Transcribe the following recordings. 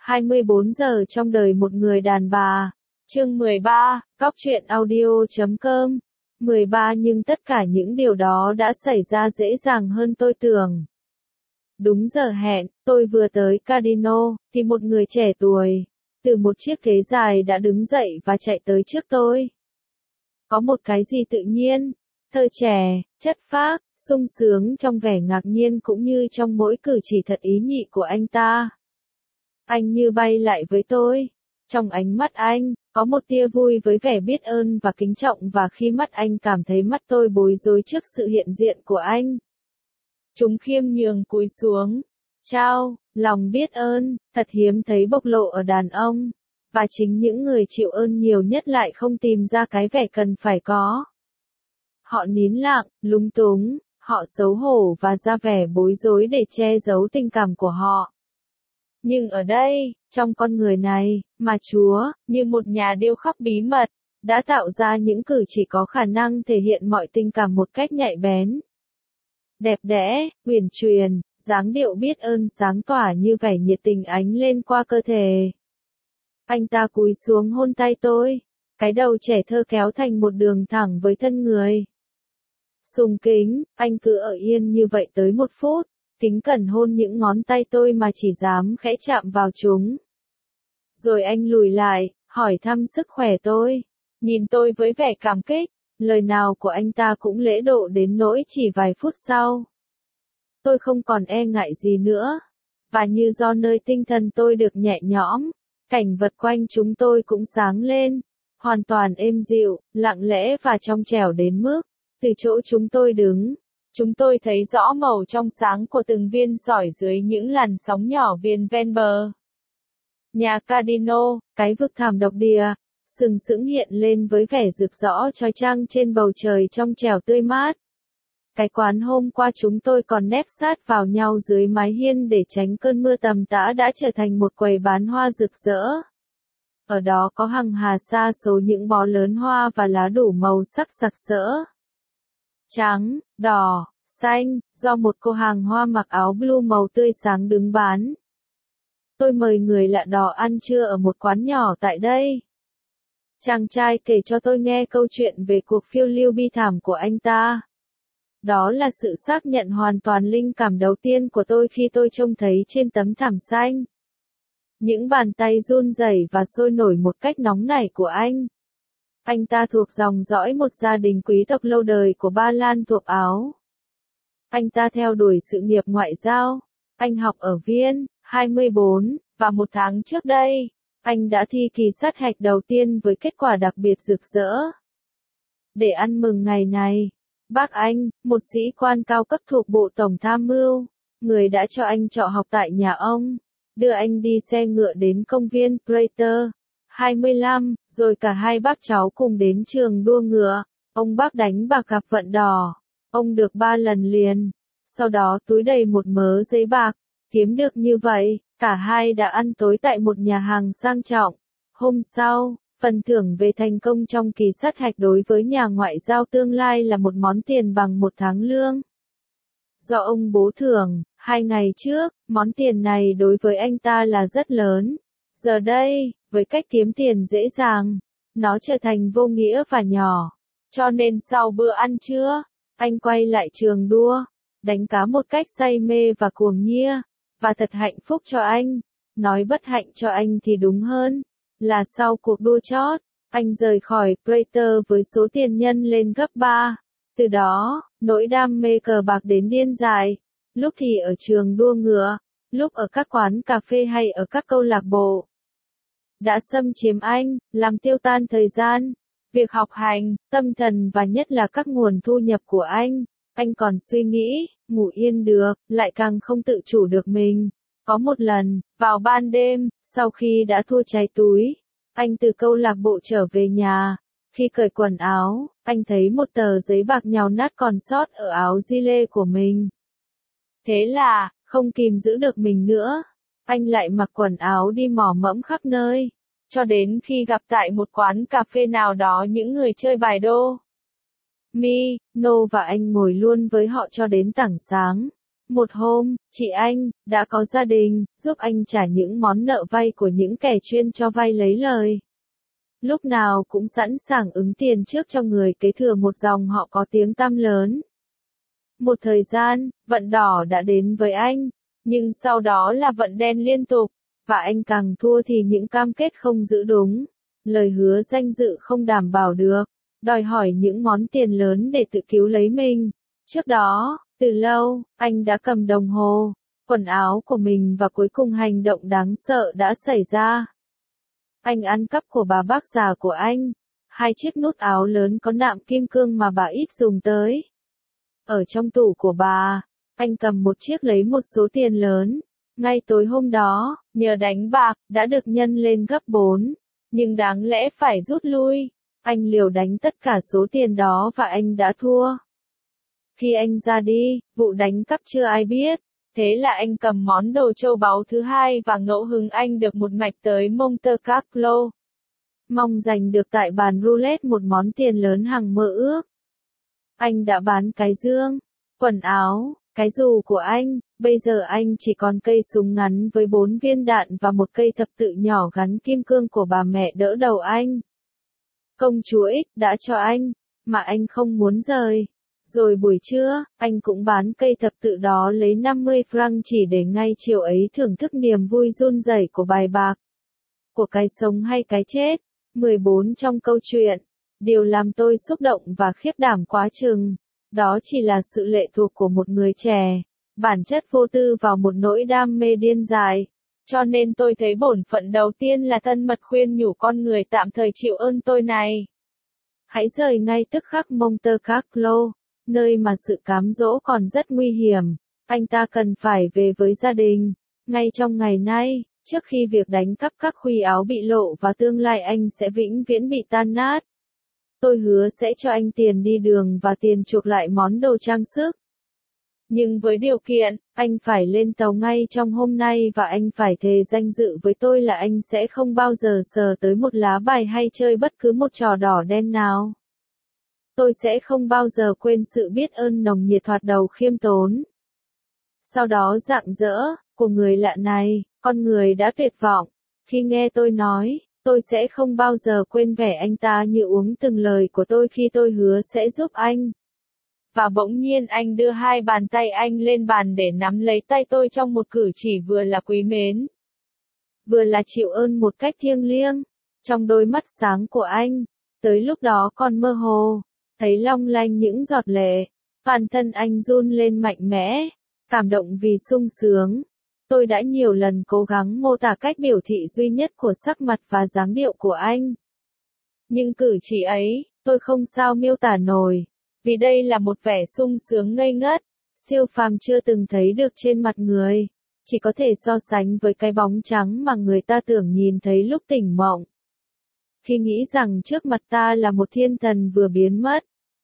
24 giờ trong đời một người đàn bà. Chương 13, góc truyện audio.com. 13 Nhưng tất cả những điều đó đã xảy ra dễ dàng hơn tôi tưởng. Đúng giờ hẹn, tôi vừa tới Casino, thì một người trẻ tuổi, từ một chiếc ghế dài đã đứng dậy và chạy tới trước tôi. Có một cái gì tự nhiên, thơ trẻ, chất phác, sung sướng trong vẻ ngạc nhiên cũng như trong mỗi cử chỉ thật ý nhị của anh ta. Anh như bay lại với tôi. Trong ánh mắt anh, có một tia vui với vẻ biết ơn và kính trọng, và khi mắt anh cảm thấy mắt tôi bối rối trước sự hiện diện của anh. Chúng khiêm nhường cúi xuống. Chào, lòng biết ơn, thật hiếm thấy bộc lộ ở đàn ông. Và chính những người chịu ơn nhiều nhất lại không tìm ra cái vẻ cần phải có. Họ nín lặng, lúng túng, họ xấu hổ và ra vẻ bối rối để che giấu tình cảm của họ. Nhưng ở đây, trong con người này, mà Chúa, như một nhà điêu khắc bí mật, đã tạo ra những cử chỉ có khả năng thể hiện mọi tình cảm một cách nhạy bén. Đẹp đẽ, uyển chuyển, dáng điệu biết ơn sáng tỏa như vẻ nhiệt tình ánh lên qua cơ thể. Anh ta cúi xuống hôn tay tôi, cái đầu trẻ thơ kéo thành một đường thẳng với thân người. Sùng kính, anh cứ ở yên như vậy tới 1 phút, kính cẩn hôn những ngón tay tôi mà chỉ dám khẽ chạm vào chúng. Rồi anh lùi lại, hỏi thăm sức khỏe tôi, nhìn tôi với vẻ cảm kích, lời nào của anh ta cũng lễ độ đến nỗi chỉ vài phút sau. Tôi không còn e ngại gì nữa, và như do nơi tinh thần tôi được nhẹ nhõm, cảnh vật quanh chúng tôi cũng sáng lên, hoàn toàn êm dịu, lặng lẽ và trong trẻo đến mức, từ chỗ chúng tôi đứng, chúng tôi thấy rõ màu trong sáng của từng viên sỏi dưới những làn sóng nhỏ viền ven bờ. Nhà Casino, cái vực thẳm độc địa, sừng sững hiện lên với vẻ rực rỡ chói chang trên bầu trời trong trẻo tươi mát. Cái quán hôm qua chúng tôi còn nép sát vào nhau dưới mái hiên để tránh cơn mưa tầm tã đã trở thành một quầy bán hoa rực rỡ. Ở đó có hằng hà sa số những bó lớn hoa và lá đủ màu sắc sặc sỡ. Trắng, đỏ, xanh, do một cô hàng hoa mặc áo blue màu tươi sáng đứng bán. Tôi mời người lạ đó ăn trưa ở một quán nhỏ tại đây. Chàng trai kể cho tôi nghe câu chuyện về cuộc phiêu lưu bi thảm của anh ta. Đó là sự xác nhận hoàn toàn linh cảm đầu tiên của tôi khi tôi trông thấy trên tấm thảm xanh những bàn tay run rẩy và sôi nổi một cách nóng nảy của anh. Anh ta thuộc dòng dõi một gia đình quý tộc lâu đời của Ba Lan thuộc Áo. Anh ta theo đuổi sự nghiệp ngoại giao. Anh học ở Viên, 24, và 1 tháng trước đây, anh đã thi kỳ sát hạch đầu tiên với kết quả đặc biệt rực rỡ. Để ăn mừng ngày này, bác anh, một sĩ quan cao cấp thuộc Bộ Tổng Tham mưu, người đã cho anh trọ học tại nhà ông, đưa anh đi xe ngựa đến công viên Prater, 25, rồi cả hai bác cháu cùng đến trường đua ngựa. Ông bác đánh bạc gặp vận đỏ. Ông được 3 lần liền. Sau đó túi đầy một mớ giấy bạc. Kiếm được như vậy, cả hai đã ăn tối tại một nhà hàng sang trọng. Hôm sau, phần thưởng về thành công trong kỳ sát hạch đối với nhà ngoại giao tương lai là một món tiền bằng 1 tháng lương. Do ông bố thưởng, 2 ngày trước, món tiền này đối với anh ta là rất lớn. Giờ đây, với cách kiếm tiền dễ dàng, nó trở thành vô nghĩa và nhỏ. Cho nên sau bữa ăn trưa, anh quay lại trường đua, đánh cá một cách say mê và cuồng nhiệt, và thật hạnh phúc cho anh. Nói bất hạnh cho anh thì đúng hơn, là sau cuộc đua chót, anh rời khỏi Prater với số tiền nhân lên gấp 3. Từ đó, nỗi đam mê cờ bạc đến điên dại, lúc thì ở trường đua ngựa, lúc ở các quán cà phê hay ở các câu lạc bộ, đã xâm chiếm anh, làm tiêu tan thời gian, việc học hành, tâm thần và nhất là các nguồn thu nhập của anh. Anh còn suy nghĩ, ngủ yên được, lại càng không tự chủ được mình. Có một lần, vào ban đêm, sau khi đã thua cháy túi, anh từ câu lạc bộ trở về nhà. Khi cởi quần áo, anh thấy một tờ giấy bạc nhàu nát còn sót ở áo gi-lê của mình. Thế là, không kìm giữ được mình nữa, anh lại mặc quần áo đi mò mẫm khắp nơi, cho đến khi gặp tại một quán cà phê nào đó những người chơi bài đô. Mi, Nô và anh ngồi luôn với họ cho đến tảng sáng. Một hôm, chị anh, đã có gia đình, giúp anh trả những món nợ vay của những kẻ chuyên cho vay lấy lời. Lúc nào cũng sẵn sàng ứng tiền trước cho người kế thừa một dòng họ có tiếng tăm lớn. Một thời gian, vận đỏ đã đến với anh, nhưng sau đó là vận đen liên tục, và anh càng thua thì những cam kết không giữ đúng, lời hứa danh dự không đảm bảo được, đòi hỏi những món tiền lớn để tự cứu lấy mình. Trước đó, từ lâu, anh đã cầm đồng hồ, quần áo của mình và cuối cùng hành động đáng sợ đã xảy ra. Anh ăn cắp của bà bác già của anh, 2 chiếc nút áo lớn có nạm kim cương mà bà ít dùng tới. Ở trong tủ của bà, anh cầm một chiếc lấy một số tiền lớn. Ngay tối hôm đó, nhờ đánh bạc, đã được nhân lên gấp 4. Nhưng đáng lẽ phải rút lui. Anh liều đánh tất cả số tiền đó và anh đã thua. Khi anh ra đi, vụ đánh cắp chưa ai biết. Thế là anh cầm món đồ châu báu thứ hai và ngẫu hứng anh được một mạch tới Monte Carlo. Mong giành được tại bàn roulette một món tiền lớn hằng mơ ước. Anh đã bán cái dương, quần áo, cái dù của anh, bây giờ anh chỉ còn cây súng ngắn với 4 viên đạn và một cây thập tự nhỏ gắn kim cương của bà mẹ đỡ đầu anh. Công chúa X đã cho anh, mà anh không muốn rời. Rồi buổi trưa, anh cũng bán cây thập tự đó lấy 50 franc chỉ để ngay chiều ấy thưởng thức niềm vui run rẩy của bài bạc. Của cái sống hay cái chết. 14 trong câu chuyện. Điều làm tôi xúc động và khiếp đảm quá chừng. Đó chỉ là sự lệ thuộc của một người trẻ. Bản chất vô tư vào một nỗi đam mê điên dại. Cho nên tôi thấy bổn phận đầu tiên là thân mật khuyên nhủ con người tạm thời chịu ơn tôi này. Hãy rời ngay tức khắc Monte Carlo, nơi mà sự cám dỗ còn rất nguy hiểm. Anh ta cần phải về với gia đình. Ngay trong ngày nay, trước khi việc đánh cắp các khuy áo bị lộ và tương lai anh sẽ vĩnh viễn bị tan nát. Tôi hứa sẽ cho anh tiền đi đường và tiền chuộc lại món đồ trang sức. Nhưng với điều kiện, anh phải lên tàu ngay trong hôm nay và anh phải thề danh dự với tôi là anh sẽ không bao giờ sờ tới một lá bài hay chơi bất cứ một trò đỏ đen nào. Tôi sẽ không bao giờ quên sự biết ơn nồng nhiệt thoạt đầu khiêm tốn. Sau đó rạng rỡ, của người lạ này, con người đã tuyệt vọng. Khi nghe tôi nói, tôi sẽ không bao giờ quên vẻ anh ta như uống từng lời của tôi khi tôi hứa sẽ giúp anh. Và bỗng nhiên anh đưa 2 bàn tay anh lên bàn để nắm lấy tay tôi trong một cử chỉ vừa là quý mến, vừa là chịu ơn một cách thiêng liêng. Trong đôi mắt sáng của anh, tới lúc đó còn mơ hồ, thấy long lanh những giọt lệ. Toàn thân anh run lên mạnh mẽ, cảm động vì sung sướng. Tôi đã nhiều lần cố gắng mô tả cách biểu thị duy nhất của sắc mặt và dáng điệu của anh. Nhưng cử chỉ ấy, tôi không sao miêu tả nổi. Vì đây là một vẻ sung sướng ngây ngất, siêu phàm chưa từng thấy được trên mặt người. Chỉ có thể so sánh với cái bóng trắng mà người ta tưởng nhìn thấy lúc tỉnh mộng. Khi nghĩ rằng trước mặt ta là một thiên thần vừa biến mất.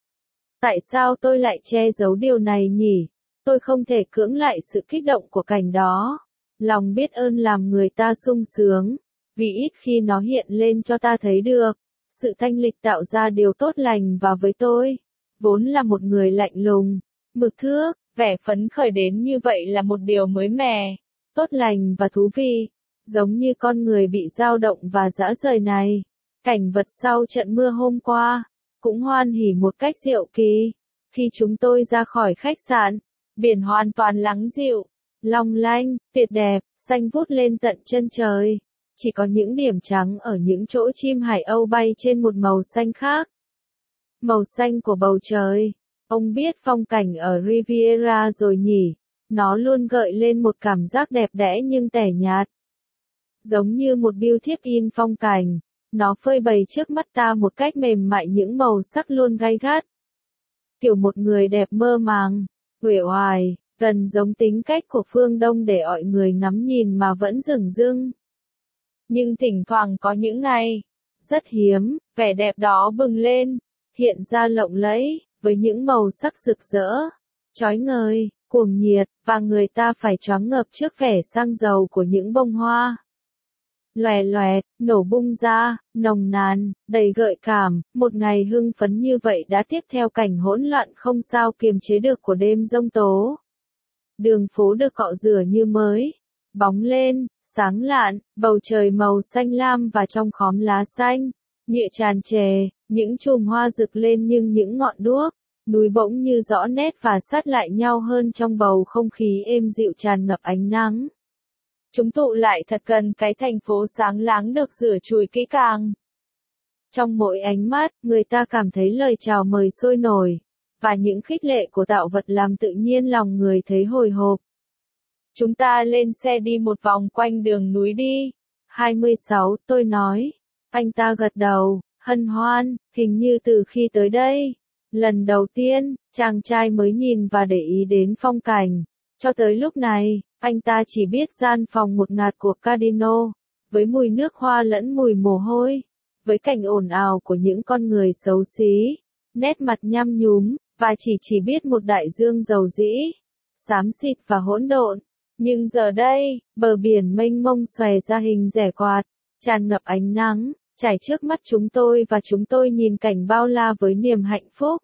Tại sao tôi lại che giấu điều này nhỉ? Tôi không thể cưỡng lại sự kích động của cảnh đó. Lòng biết ơn làm người ta sung sướng, vì ít khi nó hiện lên cho ta thấy được. Sự thanh lịch tạo ra điều tốt lành và với tôi, vốn là một người lạnh lùng, mực thước, vẻ phấn khởi đến như vậy là một điều mới mẻ, tốt lành và thú vị. Giống như con người bị dao động và dã rời này. Cảnh vật sau trận mưa hôm qua, cũng hoan hỉ một cách diệu kỳ. Khi chúng tôi ra khỏi khách sạn, biển hoàn toàn lắng dịu, long lanh, tuyệt đẹp, xanh vút lên tận chân trời. Chỉ có những điểm trắng ở những chỗ chim hải âu bay trên một màu xanh khác. Màu xanh của bầu trời. Ông biết phong cảnh ở Riviera rồi nhỉ? Nó luôn gợi lên một cảm giác đẹp đẽ nhưng tẻ nhạt. Giống như một bưu thiếp in phong cảnh. Nó phơi bày trước mắt ta một cách mềm mại những màu sắc luôn gay gắt. Kiểu một người đẹp mơ màng, uể oải, gần giống tính cách của phương Đông để mọi người ngắm nhìn mà vẫn dửng dưng. Nhưng thỉnh thoảng có những ngày, rất hiếm, vẻ đẹp đó bừng lên, hiện ra lộng lẫy, với những màu sắc rực rỡ, chói ngời, cuồng nhiệt, và người ta phải choáng ngợp trước vẻ sang giàu của những bông hoa. Lòe loẹt, nổ bung ra, nồng nàn, đầy gợi cảm, một ngày hưng phấn như vậy đã tiếp theo cảnh hỗn loạn không sao kiềm chế được của đêm giông tố. Đường phố được cọ rửa như mới, bóng lên, sáng lạn, bầu trời màu xanh lam và trong khóm lá xanh, nhựa tràn trề, những chùm hoa rực lên nhưng những ngọn đuốc, núi bỗng như rõ nét và sát lại nhau hơn trong bầu không khí êm dịu tràn ngập ánh nắng. Chúng tụ lại thật gần cái thành phố sáng láng được rửa chùi kỹ càng. Trong mỗi ánh mắt, người ta cảm thấy lời chào mời sôi nổi, và những khích lệ của tạo vật làm tự nhiên lòng người thấy hồi hộp. Chúng ta lên xe đi một vòng quanh đường núi đi. 26, tôi nói. Anh ta gật đầu, hân hoan, hình như từ khi tới đây. Lần đầu tiên, chàng trai mới nhìn và để ý đến phong cảnh. Cho tới lúc này, anh ta chỉ biết gian phòng ngột ngạt của Casino, với mùi nước hoa lẫn mùi mồ hôi, với cảnh ồn ào của những con người xấu xí, nét mặt nhăm nhúm, và chỉ biết một đại dương dầu dĩ, xám xịt và hỗn độn. Nhưng giờ đây, bờ biển mênh mông xòe ra hình rẻ quạt, tràn ngập ánh nắng, trải trước mắt chúng tôi và chúng tôi nhìn cảnh bao la với niềm hạnh phúc.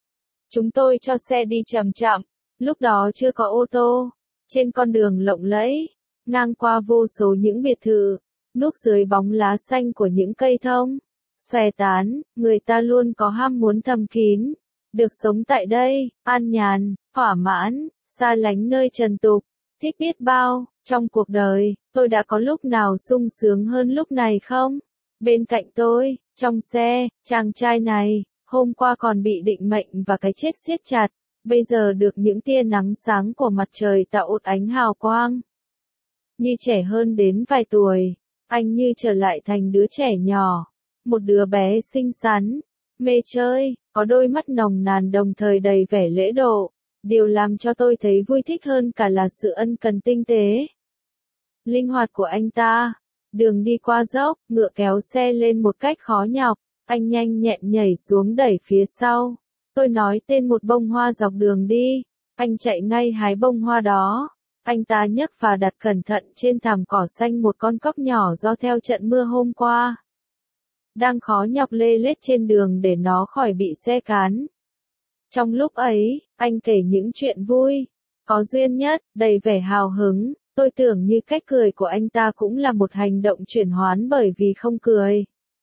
Chúng tôi cho xe đi chậm chậm, lúc đó chưa có ô tô, trên con đường lộng lẫy, ngang qua vô số những biệt thự, núp dưới bóng lá xanh của những cây thông, xòe tán, người ta luôn có ham muốn thầm kín, được sống tại đây, an nhàn, thỏa mãn, xa lánh nơi trần tục, thích biết bao, trong cuộc đời, tôi đã có lúc nào sung sướng hơn lúc này không? Bên cạnh tôi, trong xe, chàng trai này, hôm qua còn bị định mệnh và cái chết siết chặt, bây giờ được những tia nắng sáng của mặt trời tạo ột ánh hào quang. Như trẻ hơn đến vài tuổi, anh như trở lại thành đứa trẻ nhỏ, một đứa bé xinh xắn, mê chơi, có đôi mắt nồng nàn đồng thời đầy vẻ lễ độ. Điều làm cho tôi thấy vui thích hơn cả là sự ân cần tinh tế, linh hoạt của anh ta. Đường đi qua dốc, ngựa kéo xe lên một cách khó nhọc, anh nhanh nhẹn nhảy xuống đẩy phía sau. Tôi nói tên một bông hoa dọc đường đi, anh chạy ngay hái bông hoa đó. Anh ta nhấc và đặt cẩn thận trên thảm cỏ xanh một con cóc nhỏ do theo trận mưa hôm qua. Đang khó nhọc lê lết trên đường để nó khỏi bị xe cán. Trong lúc ấy, anh kể những chuyện vui, có duyên nhất, đầy vẻ hào hứng. Tôi tưởng như cách cười của anh ta cũng là một hành động chuyển hoán bởi vì không cười,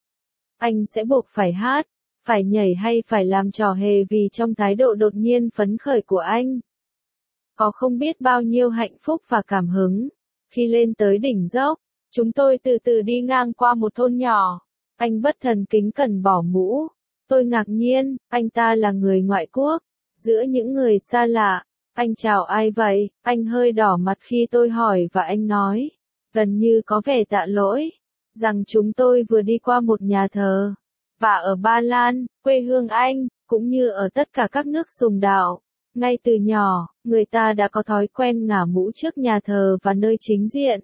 anh sẽ buộc phải hát, phải nhảy hay phải làm trò hề vì trong thái độ đột nhiên phấn khởi của anh, có không biết bao nhiêu hạnh phúc và cảm hứng. Khi lên tới đỉnh dốc, chúng tôi từ từ đi ngang qua một thôn nhỏ. Anh bất thần kính cẩn bỏ mũ. Tôi ngạc nhiên, anh ta là người ngoại quốc. Giữa những người xa lạ, anh chào ai vậy? Anh hơi đỏ mặt khi tôi hỏi và anh nói, gần như có vẻ tạ lỗi, rằng chúng tôi vừa đi qua một nhà thờ. Và ở Ba Lan, quê hương anh, cũng như ở tất cả các nước sùng đạo, ngay từ nhỏ, người ta đã có thói quen ngả mũ trước nhà thờ và nơi chính diện.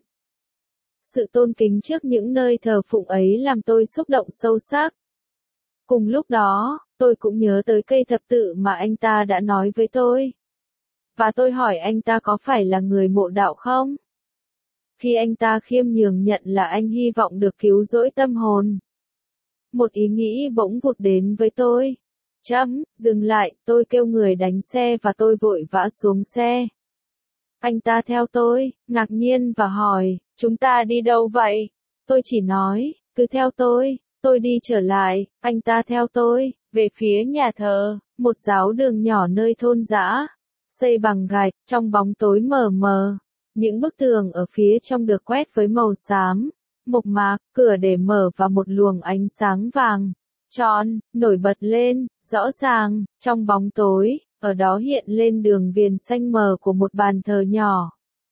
Sự tôn kính trước những nơi thờ phụng ấy làm tôi xúc động sâu sắc. Cùng lúc đó, tôi cũng nhớ tới cây thập tự mà anh ta đã nói với tôi. Và tôi hỏi anh ta có phải là người mộ đạo không? Khi anh ta khiêm nhường nhận là anh hy vọng được cứu rỗi tâm hồn. Một ý nghĩ bỗng vụt đến với tôi. Dừng lại, tôi kêu người đánh xe và tôi vội vã xuống xe. Anh ta theo tôi, ngạc nhiên và hỏi, chúng ta đi đâu vậy? Tôi chỉ nói, cứ theo tôi đi trở lại, anh ta theo tôi, về phía nhà thờ, một giáo đường nhỏ nơi thôn dã, xây bằng gạch, trong bóng tối mờ mờ. Những bức tường ở phía trong được quét với màu xám, mộc mạc, cửa để mở và một luồng ánh sáng vàng, tròn, nổi bật lên, rõ ràng, trong bóng tối, ở đó hiện lên đường viền xanh mờ của một bàn thờ nhỏ.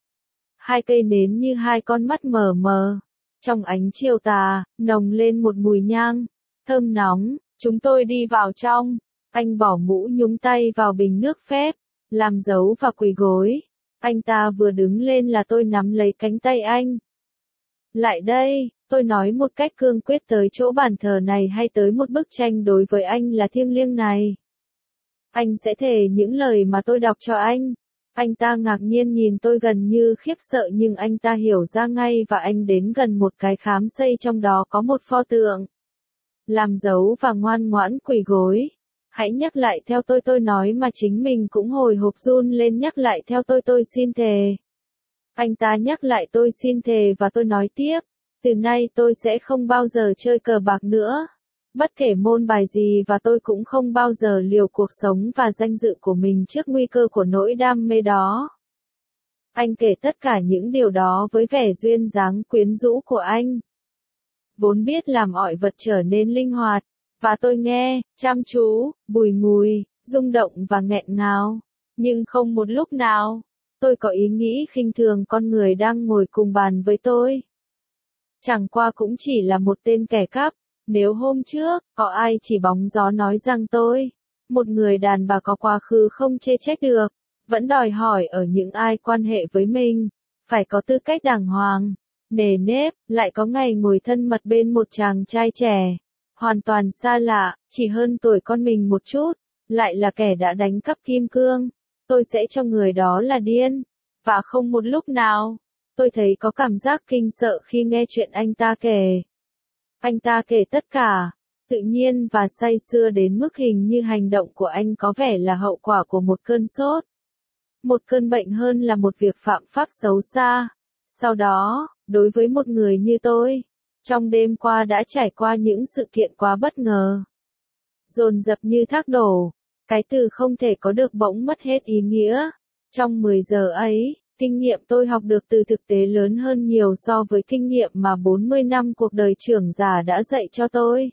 Hai cây nến như hai con mắt mờ mờ. Trong ánh chiều tà, nồng lên một mùi nhang, thơm nóng. Chúng tôi đi vào trong. Anh bỏ mũ nhúng tay vào bình nước phép, làm dấu và quỳ gối. Anh ta vừa đứng lên là tôi nắm lấy cánh tay anh. Lại đây, tôi nói một cách cương quyết, tới chỗ bàn thờ này hay tới một bức tranh đối với anh là thiêng liêng này. Anh sẽ thề những lời mà tôi đọc cho anh. Anh ta ngạc nhiên nhìn tôi gần như khiếp sợ nhưng anh ta hiểu ra ngay và anh đến gần một cái khám xây trong đó có một pho tượng. Làm dấu và ngoan ngoãn quỳ gối. Hãy nhắc lại theo tôi nói mà chính mình cũng hồi hộp run lên nhắc lại theo tôi xin thề. Anh ta nhắc lại tôi xin thề và tôi nói tiếp, từ nay tôi sẽ không bao giờ chơi cờ bạc nữa. Bất kể môn bài gì và tôi cũng không bao giờ liều cuộc sống và danh dự của mình trước nguy cơ của nỗi đam mê đó. Anh kể tất cả những điều đó với vẻ duyên dáng quyến rũ của anh. Vốn biết làm ỏi vật trở nên linh hoạt, và tôi nghe, chăm chú, bùi ngùi, rung động và nghẹn ngào. Nhưng không một lúc nào, tôi có ý nghĩ khinh thường con người đang ngồi cùng bàn với tôi. Chẳng qua cũng chỉ là một tên kẻ cắp. Nếu hôm trước, có ai chỉ bóng gió nói rằng tôi, một người đàn bà có quá khứ không chê trách được, vẫn đòi hỏi ở những ai quan hệ với mình, phải có tư cách đàng hoàng, nề nếp, lại có ngày ngồi thân mật bên một chàng trai trẻ, hoàn toàn xa lạ, chỉ hơn tuổi con mình một chút, lại là kẻ đã đánh cắp kim cương, tôi sẽ cho người đó là điên. Và không một lúc nào, tôi thấy có cảm giác kinh sợ khi nghe chuyện anh ta kể. Anh ta kể tất cả, tự nhiên và say sưa đến mức hình như hành động của anh có vẻ là hậu quả của một cơn sốt. Một cơn bệnh hơn là một việc phạm pháp xấu xa. Sau đó, đối với một người như tôi, trong đêm qua đã trải qua những sự kiện quá bất ngờ. Dồn dập như thác đổ, cái từ không thể có được bỗng mất hết ý nghĩa. Trong 10 giờ ấy, kinh nghiệm tôi học được từ thực tế lớn hơn nhiều so với kinh nghiệm mà 40 năm cuộc đời trưởng giả đã dạy cho tôi.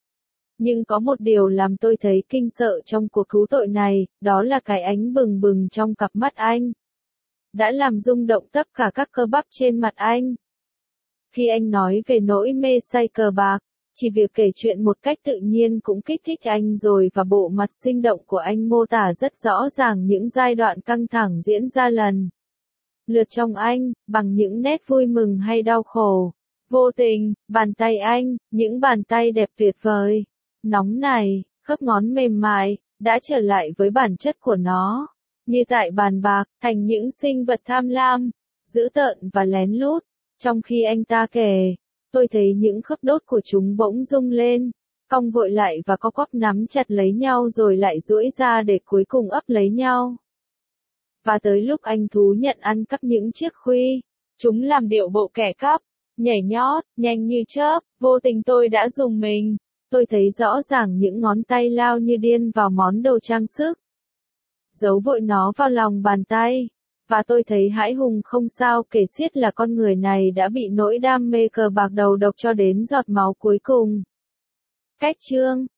Nhưng có một điều làm tôi thấy kinh sợ trong cuộc cứu tội này, đó là cái ánh bừng bừng trong cặp mắt anh. Đã làm rung động tất cả các cơ bắp trên mặt anh. Khi anh nói về nỗi mê say cờ bạc, chỉ việc kể chuyện một cách tự nhiên cũng kích thích anh rồi và bộ mặt sinh động của anh mô tả rất rõ ràng những giai đoạn căng thẳng diễn ra lần lượt trong anh, bằng những nét vui mừng hay đau khổ. Vô tình, bàn tay anh, những bàn tay đẹp tuyệt vời, nóng này, khớp ngón mềm mại, đã trở lại với bản chất của nó. Như tại bàn bạc, thành những sinh vật tham lam, dữ tợn và lén lút. Trong khi anh ta kể, tôi thấy những khớp đốt của chúng bỗng rung lên, cong vội lại và co quắp nắm chặt lấy nhau rồi lại duỗi ra để cuối cùng ấp lấy nhau. Và tới lúc anh thú nhận ăn cắp những chiếc khuy, chúng làm điệu bộ kẻ cắp, nhảy nhót, nhanh như chớp, vô tình tôi đã dùng mình. Tôi thấy rõ ràng những ngón tay lao như điên vào món đồ trang sức. Giấu vội nó vào lòng bàn tay. Và tôi thấy hãi hùng không sao kể xiết là con người này đã bị nỗi đam mê cờ bạc đầu độc cho đến giọt máu cuối cùng. Cách chương